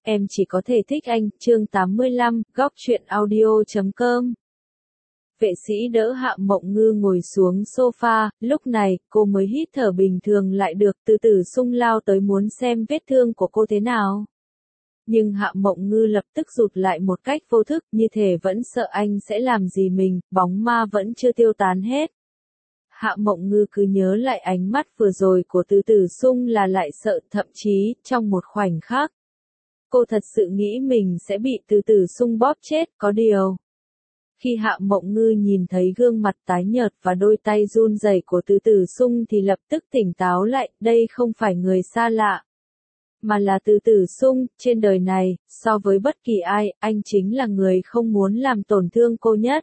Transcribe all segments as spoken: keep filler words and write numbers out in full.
em chỉ có thể thích anh, chương tám mươi lăm, góc truyện audio chấm com. Vệ sĩ đỡ Hạ Mộng Ngư ngồi xuống sofa, lúc này, cô mới hít thở bình thường lại được, từ từ Sung lao tới muốn xem vết thương của cô thế nào. Nhưng Hạ Mộng Ngư lập tức rụt lại một cách vô thức, như thể vẫn sợ anh sẽ làm gì mình, bóng ma vẫn chưa tiêu tán hết. Hạ Mộng Ngư cứ nhớ lại ánh mắt vừa rồi của Từ Từ Sung là lại sợ, thậm chí, trong một khoảnh khắc. Cô thật sự nghĩ mình sẽ bị Từ Từ Sung bóp chết, có điều. Khi Hạ Mộng Ngư nhìn thấy gương mặt tái nhợt và đôi tay run rẩy của Từ Từ Sung thì lập tức tỉnh táo lại, đây không phải người xa lạ. Mà là Từ Từ Sung, trên đời này, so với bất kỳ ai, anh chính là người không muốn làm tổn thương cô nhất.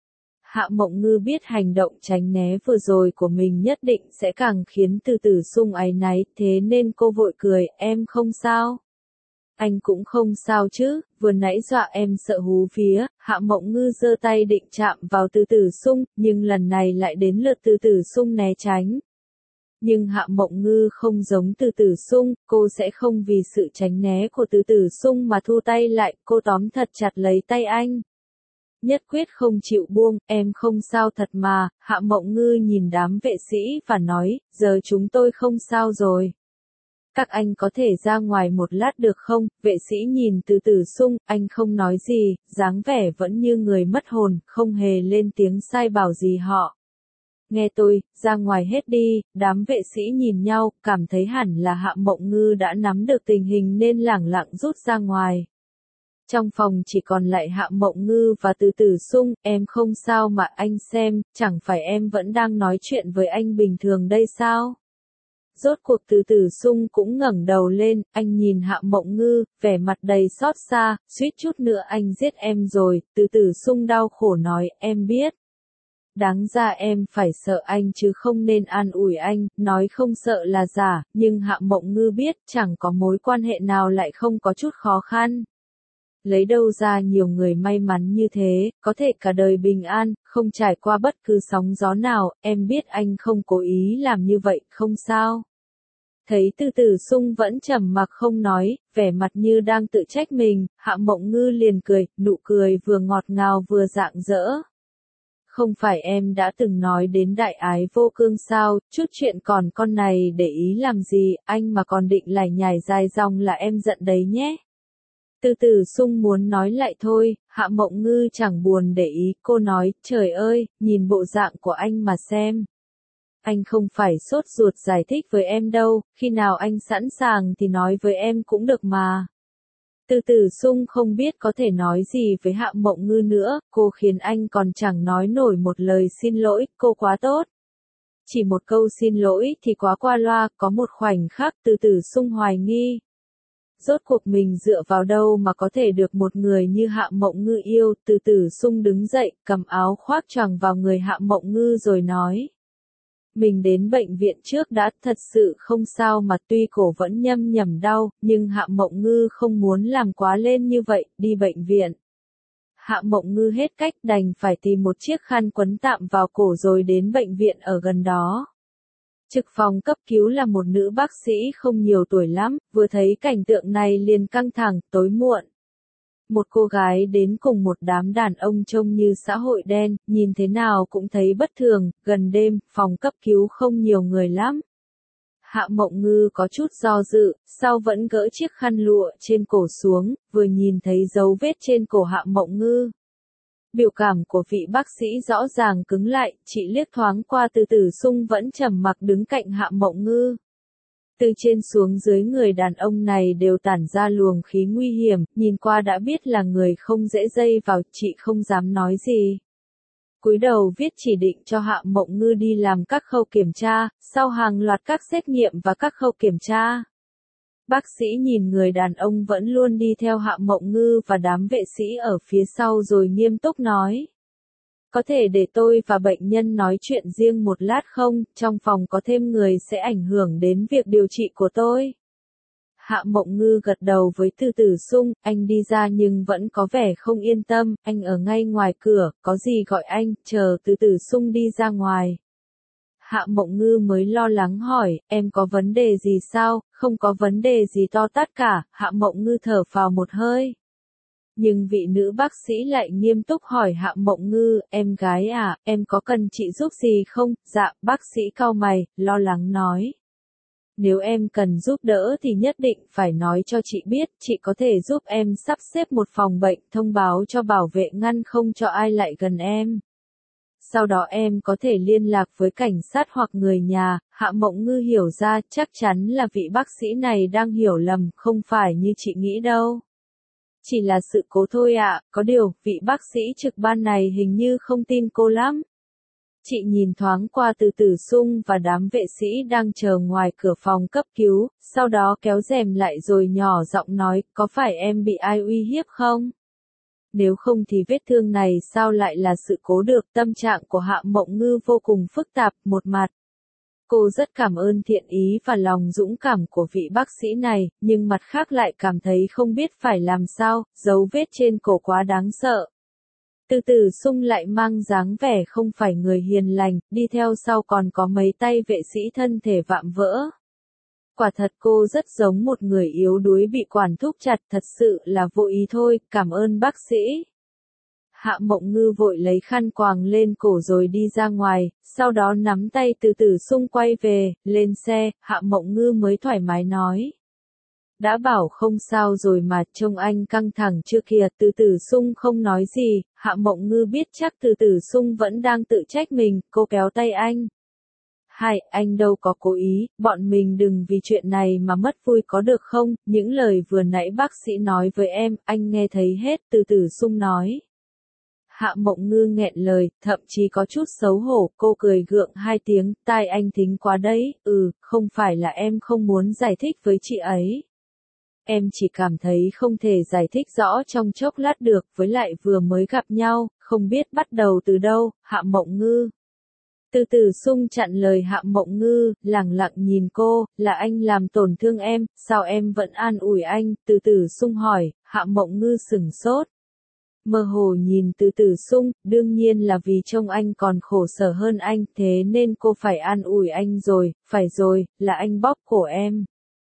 Hạ Mộng Ngư biết hành động tránh né vừa rồi của mình nhất định sẽ càng khiến Từ Từ Sung áy náy, thế nên cô vội cười, em không sao. Anh cũng không sao chứ, vừa nãy dọa em sợ hú vía. Hạ Mộng Ngư giơ tay định chạm vào Từ Từ Sung, nhưng lần này lại đến lượt Từ Từ Sung né tránh. Nhưng Hạ Mộng Ngư không giống Từ Từ Sung, cô sẽ không vì sự tránh né của Từ Từ Sung mà thu tay lại, cô tóm thật chặt lấy tay anh. Nhất quyết không chịu buông, em không sao thật mà. Hạ Mộng Ngư nhìn đám vệ sĩ và nói, giờ chúng tôi không sao rồi. Các anh có thể ra ngoài một lát được không? Vệ sĩ nhìn Từ Từ Sung, anh không nói gì, dáng vẻ vẫn như người mất hồn, không hề lên tiếng sai bảo gì họ. Nghe tôi, ra ngoài hết đi. Đám vệ sĩ nhìn nhau, cảm thấy hẳn là Hạ Mộng Ngư đã nắm được tình hình nên lẳng lặng rút ra ngoài. Trong phòng chỉ còn lại Hạ Mộng Ngư và Từ Từ Sung, em không sao mà anh xem, chẳng phải em vẫn đang nói chuyện với anh bình thường đây sao? Rốt cuộc Từ Từ Sung cũng ngẩng đầu lên, anh nhìn Hạ Mộng Ngư, vẻ mặt đầy xót xa, suýt chút nữa anh giết em rồi. Từ Từ Sung đau khổ nói, em biết. Đáng ra em phải sợ anh chứ không nên an ủi anh, nói không sợ là giả, nhưng Hạ Mộng Ngư biết chẳng có mối quan hệ nào lại không có chút khó khăn. Lấy đâu ra nhiều người may mắn như thế, có thể cả đời bình an, không trải qua bất cứ sóng gió nào, em biết anh không cố ý làm như vậy, không sao. Thấy Từ Từ Sung vẫn trầm mặc không nói, vẻ mặt như đang tự trách mình, Hạ Mộng Ngư liền cười, nụ cười vừa ngọt ngào vừa rạng rỡ. Không phải em đã từng nói đến đại ái vô cương sao, chút chuyện còn con này để ý làm gì, anh mà còn định lải nhải dài dòng là em giận đấy nhé. Từ Từ Sung muốn nói lại thôi, Hạ Mộng Ngư chẳng buồn để ý, cô nói, trời ơi, nhìn bộ dạng của anh mà xem. Anh không phải sốt ruột giải thích với em đâu, khi nào anh sẵn sàng thì nói với em cũng được mà. Từ Từ Sung không biết có thể nói gì với Hạ Mộng Ngư nữa, cô khiến anh còn chẳng nói nổi một lời xin lỗi, cô quá tốt. Chỉ một câu xin lỗi thì quá qua loa, có một khoảnh khắc Từ Từ Sung hoài nghi. Rốt cuộc mình dựa vào đâu mà có thể được một người như Hạ Mộng Ngư yêu. Từ Từ Sung đứng dậy, cầm áo khoác choàng vào người Hạ Mộng Ngư rồi nói. Mình đến bệnh viện trước đã, thật sự không sao mà tuy cổ vẫn nhâm nhẩm đau, nhưng Hạ Mộng Ngư không muốn làm quá lên như vậy, đi bệnh viện. Hạ Mộng Ngư hết cách đành phải tìm một chiếc khăn quấn tạm vào cổ rồi đến bệnh viện ở gần đó. Trực phòng cấp cứu là một nữ bác sĩ không nhiều tuổi lắm, vừa thấy cảnh tượng này liền căng thẳng, tối muộn. Một cô gái đến cùng một đám đàn ông trông như xã hội đen, nhìn thế nào cũng thấy bất thường, gần đêm, phòng cấp cứu không nhiều người lắm. Hạ Mộng Ngư có chút do dự, sau vẫn gỡ chiếc khăn lụa trên cổ xuống, vừa nhìn thấy dấu vết trên cổ Hạ Mộng Ngư. Biểu cảm của vị bác sĩ rõ ràng cứng lại, chị liếc thoáng qua Từ Từ Sung vẫn trầm mặc đứng cạnh Hạ Mộng Ngư. Từ trên xuống dưới người đàn ông này đều tản ra luồng khí nguy hiểm, nhìn qua đã biết là người không dễ dây vào, chị không dám nói gì. Cúi đầu viết chỉ định cho Hạ Mộng Ngư đi làm các khâu kiểm tra, sau hàng loạt các xét nghiệm và các khâu kiểm tra. Bác sĩ nhìn người đàn ông vẫn luôn đi theo Hạ Mộng Ngư và đám vệ sĩ ở phía sau rồi nghiêm túc nói. Có thể để tôi và bệnh nhân nói chuyện riêng một lát không, trong phòng có thêm người sẽ ảnh hưởng đến việc điều trị của tôi. Hạ Mộng Ngư gật đầu với Từ Từ Sung, anh đi ra nhưng vẫn có vẻ không yên tâm, anh ở ngay ngoài cửa, có gì gọi anh, chờ Từ Từ Sung đi ra ngoài. Hạ Mộng Ngư mới lo lắng hỏi, em có vấn đề gì sao? Không có vấn đề gì to tát cả, Hạ Mộng Ngư thở phào một hơi. Nhưng vị nữ bác sĩ lại nghiêm túc hỏi Hạ Mộng Ngư, em gái à, em có cần chị giúp gì không? Dạ, bác sĩ cau mày, lo lắng nói. Nếu em cần giúp đỡ thì nhất định phải nói cho chị biết, chị có thể giúp em sắp xếp một phòng bệnh, thông báo cho bảo vệ ngăn không cho ai lại gần em. Sau đó em có thể liên lạc với cảnh sát hoặc người nhà. Hạ Mộng Ngư hiểu ra, chắc chắn là vị bác sĩ này đang hiểu lầm, không phải như chị nghĩ đâu. Chỉ là sự cố thôi ạ, có điều, vị bác sĩ trực ban này hình như không tin cô lắm. Chị nhìn thoáng qua Từ Tử Sung và đám vệ sĩ đang chờ ngoài cửa phòng cấp cứu, sau đó kéo rèm lại rồi nhỏ giọng nói, có phải em bị ai uy hiếp không? Nếu không thì vết thương này sao lại là sự cố được? Tâm trạng của Hạ Mộng Ngư vô cùng phức tạp, một mặt. Cô rất cảm ơn thiện ý và lòng dũng cảm của vị bác sĩ này, nhưng mặt khác lại cảm thấy không biết phải làm sao, dấu vết trên cổ quá đáng sợ. Từ Tử Sung lại mang dáng vẻ không phải người hiền lành, đi theo sau còn có mấy tay vệ sĩ thân thể vạm vỡ. Quả thật cô rất giống một người yếu đuối bị quản thúc chặt, thật sự là vô ý thôi, cảm ơn bác sĩ. Hạ Mộng Ngư vội lấy khăn quàng lên cổ rồi đi ra ngoài, sau đó nắm tay Từ Tử Sung quay về, lên xe, Hạ Mộng Ngư mới thoải mái nói. Đã bảo không sao rồi mà, trông anh căng thẳng chưa kìa. Từ Tử Sung không nói gì, Hạ Mộng Ngư biết chắc Từ Tử Sung vẫn đang tự trách mình, cô kéo tay anh. Hai, anh đâu có cố ý, bọn mình đừng vì chuyện này mà mất vui có được không? Những lời vừa nãy bác sĩ nói với em, anh nghe thấy hết, Từ Tử Sung nói. Hạ Mộng Ngư nghẹn lời, thậm chí có chút xấu hổ, cô cười gượng hai tiếng, tai anh thính quá đấy, ừ, không phải là em không muốn giải thích với chị ấy. Em chỉ cảm thấy không thể giải thích rõ trong chốc lát được, với lại vừa mới gặp nhau, không biết bắt đầu từ đâu. Hạ Mộng Ngư. Từ Tử Sung chặn lời Hạ Mộng Ngư, lẳng lặng nhìn cô, là anh làm tổn thương em, sao em vẫn an ủi anh? Từ Tử Sung hỏi. Hạ Mộng Ngư sửng sốt. Mơ hồ nhìn Từ Tử Sung, đương nhiên là vì trông anh còn khổ sở hơn anh, thế nên cô phải an ủi anh rồi, phải rồi, là anh bóp cổ em.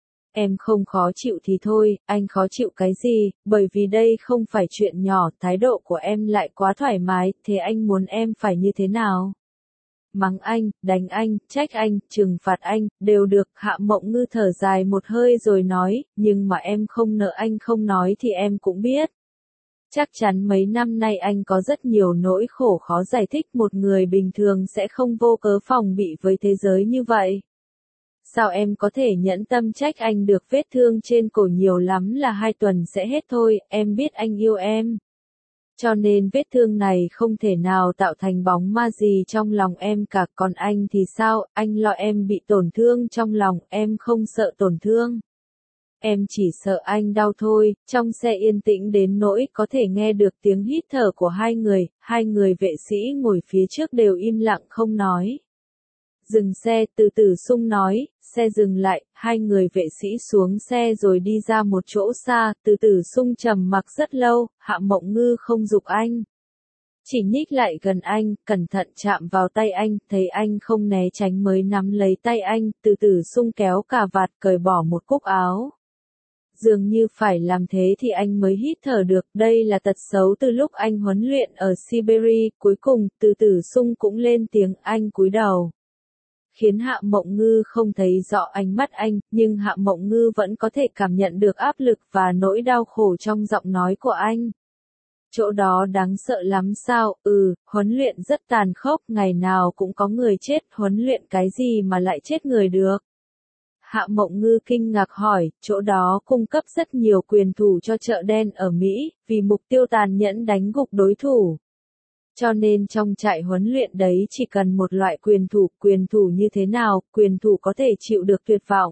Em không khó chịu thì thôi, anh khó chịu cái gì, bởi vì đây không phải chuyện nhỏ, thái độ của em lại quá thoải mái, thế anh muốn em phải như thế nào? Mắng anh, đánh anh, trách anh, trừng phạt anh, đều được. Hạ Mộng Ngư thở dài một hơi rồi nói, nhưng mà em không nợ anh không nói thì em cũng biết. Chắc chắn mấy năm nay anh có rất nhiều nỗi khổ khó giải thích, một người bình thường sẽ không vô cớ phòng bị với thế giới như vậy. Sao em có thể nhẫn tâm trách anh được? Vết thương trên cổ nhiều lắm là hai tuần sẽ hết thôi, em biết anh yêu em. Cho nên vết thương này không thể nào tạo thành bóng ma gì trong lòng em cả, còn anh thì sao, anh lo em bị tổn thương trong lòng, em không sợ tổn thương. Em chỉ sợ anh đau thôi. Trong xe yên tĩnh đến nỗi có thể nghe được tiếng hít thở của hai người, hai người vệ sĩ ngồi phía trước đều im lặng không nói. Dừng xe, Từ Tử Sung nói, xe dừng lại, hai người vệ sĩ xuống xe rồi đi ra một chỗ xa. Từ Tử Sung trầm mặc rất lâu, Hạ Mộng Ngư không giục anh. Chỉ nhích lại gần anh, cẩn thận chạm vào tay anh, thấy anh không né tránh mới nắm lấy tay anh. Từ Tử Sung kéo cà vạt, cởi bỏ một cúc áo. Dường như phải làm thế thì anh mới hít thở được, đây là tật xấu từ lúc anh huấn luyện ở Siberia. Cuối cùng, Từ Tử Sung cũng lên tiếng, anh cúi đầu. Khiến Hạ Mộng Ngư không thấy rõ ánh mắt anh, nhưng Hạ Mộng Ngư vẫn có thể cảm nhận được áp lực và nỗi đau khổ trong giọng nói của anh. Chỗ đó đáng sợ lắm sao? Ừ, huấn luyện rất tàn khốc, ngày nào cũng có người chết, huấn luyện cái gì mà lại chết người được? Hạ Mộng Ngư kinh ngạc hỏi, chỗ đó cung cấp rất nhiều quyền thủ cho chợ đen ở Mỹ, vì mục tiêu tàn nhẫn đánh gục đối thủ. Cho nên trong trại huấn luyện đấy chỉ cần một loại quyền thủ, quyền thủ như thế nào, quyền thủ có thể chịu được tuyệt vọng.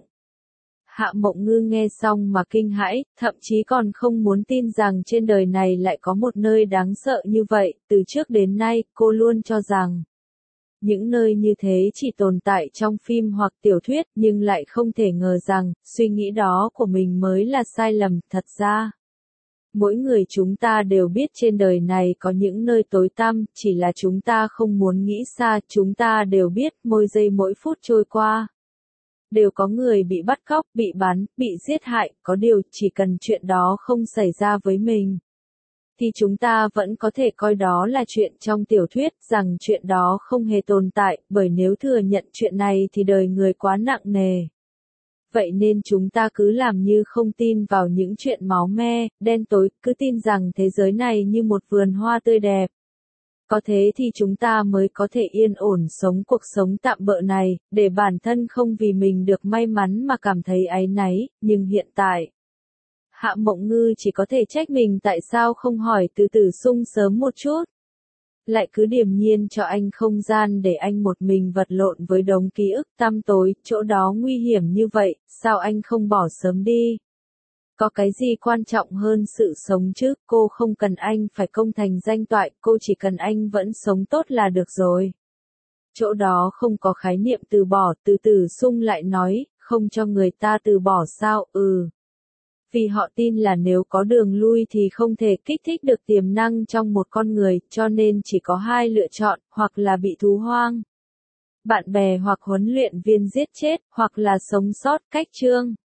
Hạ Mộng Ngư nghe xong mà kinh hãi, thậm chí còn không muốn tin rằng trên đời này lại có một nơi đáng sợ như vậy. Từ trước đến nay, cô luôn cho rằng những nơi như thế chỉ tồn tại trong phim hoặc tiểu thuyết, nhưng lại không thể ngờ rằng, suy nghĩ đó của mình mới là sai lầm, thật ra. Mỗi người chúng ta đều biết trên đời này có những nơi tối tăm, chỉ là chúng ta không muốn nghĩ xa, chúng ta đều biết mỗi giây mỗi phút trôi qua. Đều có người bị bắt cóc, bị bắn, bị giết hại, có điều chỉ cần chuyện đó không xảy ra với mình. Thì chúng ta vẫn có thể coi đó là chuyện trong tiểu thuyết, rằng chuyện đó không hề tồn tại, bởi nếu thừa nhận chuyện này thì đời người quá nặng nề. Vậy nên chúng ta cứ làm như không tin vào những chuyện máu me, đen tối, cứ tin rằng thế giới này như một vườn hoa tươi đẹp. Có thế thì chúng ta mới có thể yên ổn sống cuộc sống tạm bợ này, để bản thân không vì mình được may mắn mà cảm thấy áy náy, nhưng hiện tại. Hạ Mộng Ngư chỉ có thể trách mình tại sao không hỏi từ Tử Sung sớm một chút. Lại cứ điềm nhiên cho anh không gian để anh một mình vật lộn với đống ký ức tăm tối, chỗ đó nguy hiểm như vậy, sao anh không bỏ sớm đi? Có cái gì quan trọng hơn sự sống chứ, cô không cần anh phải công thành danh toại, cô chỉ cần anh vẫn sống tốt là được rồi. Chỗ đó không có khái niệm từ bỏ, từ Tử Sung lại nói, không cho người ta từ bỏ sao, ừ. Vì họ tin là nếu có đường lui thì không thể kích thích được tiềm năng trong một con người, cho nên chỉ có hai lựa chọn, hoặc là bị thú hoang. Bạn bè hoặc huấn luyện viên giết chết, hoặc là sống sót, cách chương.